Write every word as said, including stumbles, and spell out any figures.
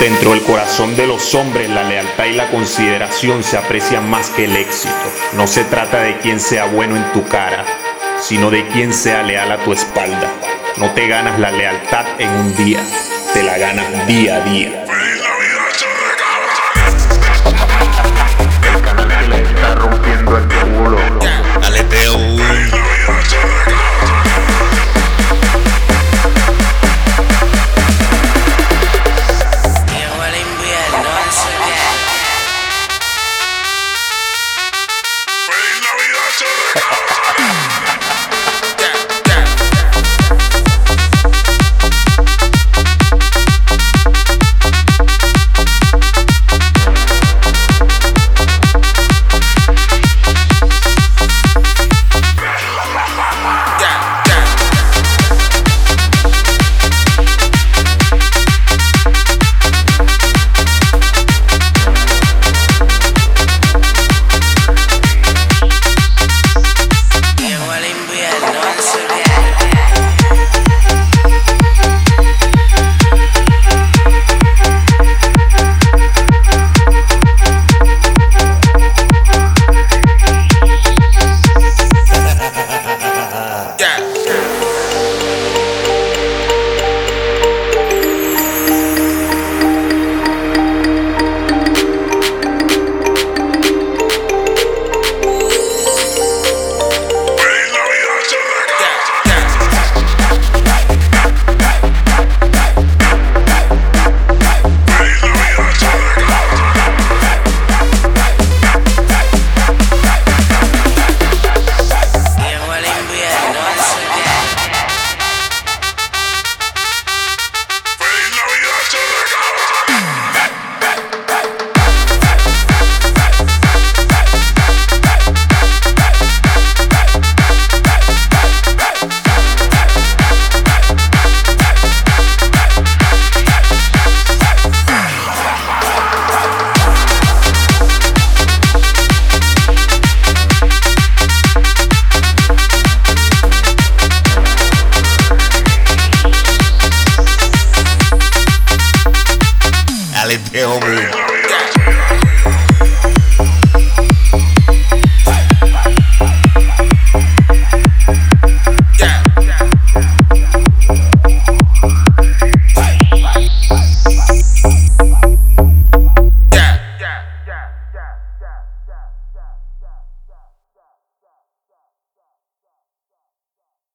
Dentro del corazón de los hombres, la lealtad y la consideración se aprecian más que el éxito. No se trata de quién sea bueno en tu cara, sino de quién sea leal a tu espalda. No te ganas la lealtad en un día, te la ganas día a día. El canal que le está rompiendo el culo. Aleteo. Aleteo.